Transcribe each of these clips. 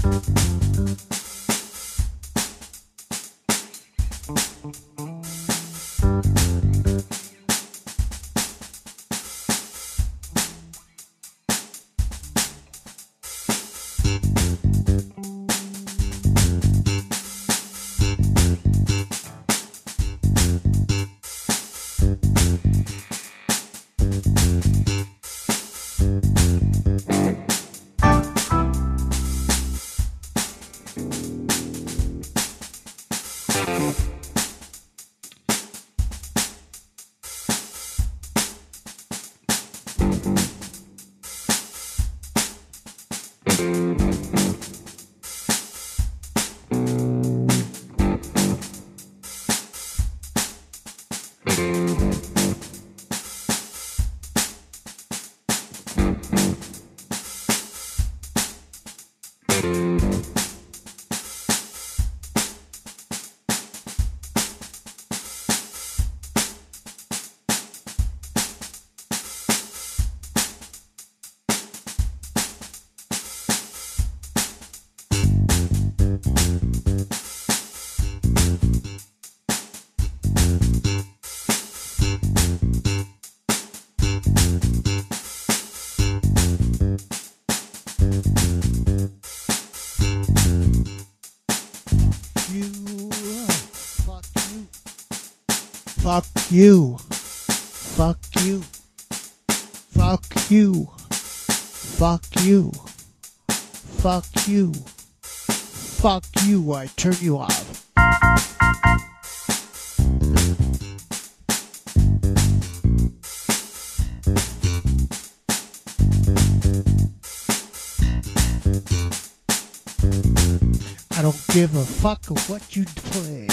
Fuck you. Fuck you. Fuck you. Fuck you. Fuck you. Fuck you. I turn you off. I don't give a fuck of what you play.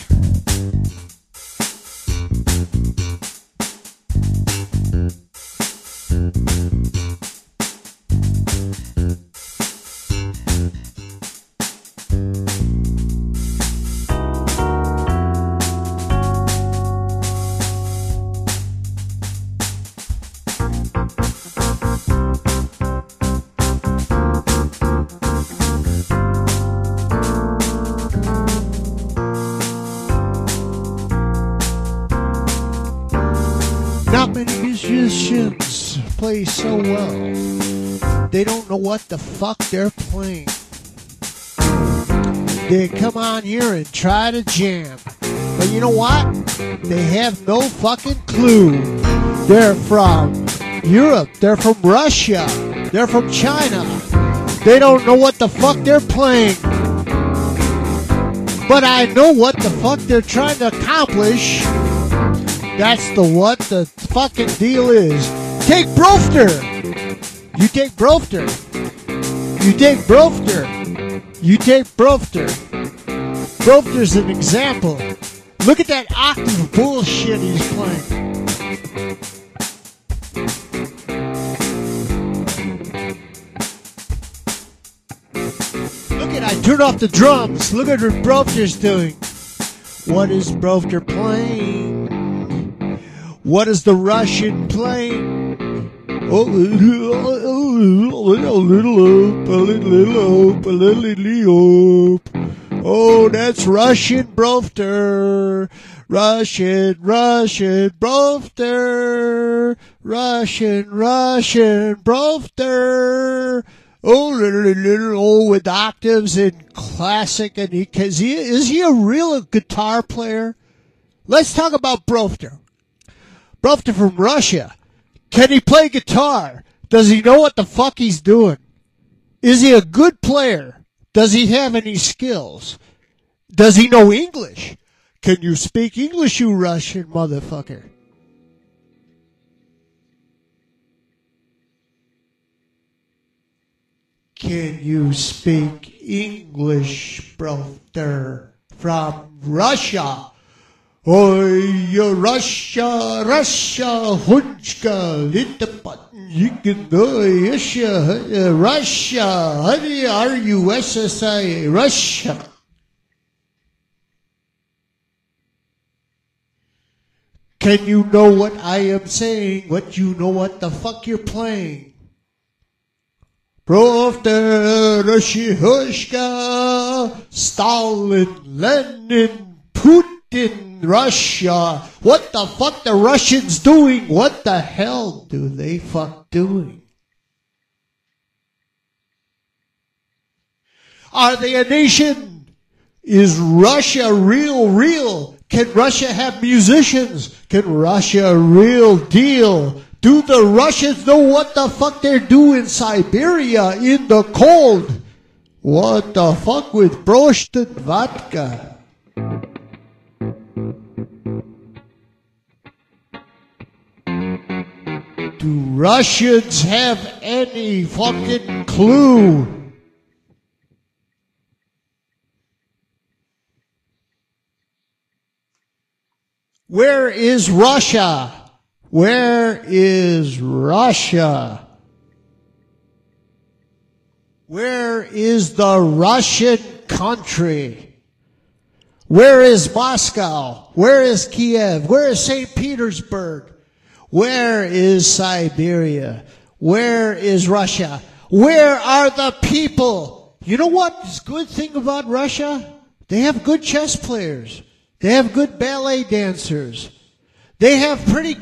Not many musicians play so well. They don't know what the fuck they're playing. They come on here and try to jam. But you know what? They have no fucking clue. They're from Europe. They're from Russia. They're from China. They don't know what the fuck they're playing. But I know what the fuck they're trying to accomplish. That's what the fucking deal is. Take Brofter. You take Brofter. You take Brofter. You take Brofter. Brofter's an example. Look at that octave bullshit he's playing. Look at, I turned off the drums. Look at what Brofter's doing. What is Brofter playing? What is the Russian playing? Oh, a little up. Oh, that's Russian Brofter. Russian Brofter. Russian Brofter. Oh, little with octaves and classic. And is he a real guitar player? Let's talk about Brofter. Brofter from Russia. Can he play guitar? Does he know what the fuck he's doing? Is he a good player? Does he have any skills? Does he know English? Can you speak English, you Russian motherfucker? Can you speak English, Brofter from Russia? Oi, Russia, Hunchka, Russia, R-U-S-S-I, Russia. Can you know what I am saying? What you know what the fuck you're playing? Pravda, Russia, Stalin, Lenin, Putin, Russia. What the fuck the Russians doing? What the hell do they fuck doing? Are they a nation? Is Russia real? Can Russia have musicians? Can Russia real deal? Do the Russians know what the fuck they're doing in Siberia in the cold? What the fuck with borscht and vodka? Do Russians have any fucking clue? Where is Russia? Where is Russia? Where is the Russian country? Where is Moscow? Where is Kiev? Where is St. Petersburg? Where is Siberia? Where is Russia? Where are the people? You know what's the good thing about Russia? They have good chess players. They have good ballet dancers. They have pretty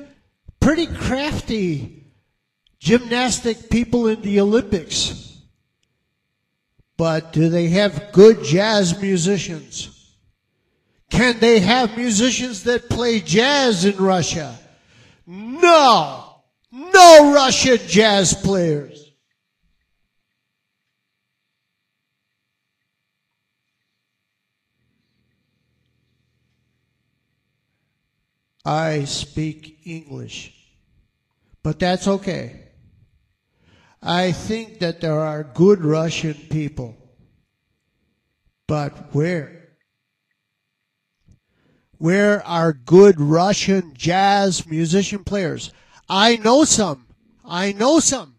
crafty gymnastic people in the Olympics. But do they have good jazz musicians? Can they have musicians that play jazz in Russia? No! No Russian jazz players. I speak English, but that's okay. I think that there are good Russian people, but where? Where are good Russian jazz musician players? I know some. I know some.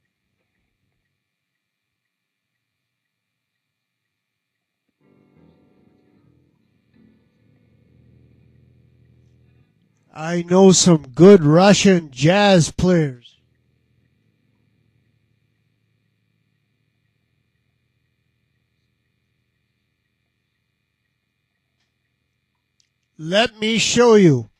I know some good Russian jazz players. Let me show you.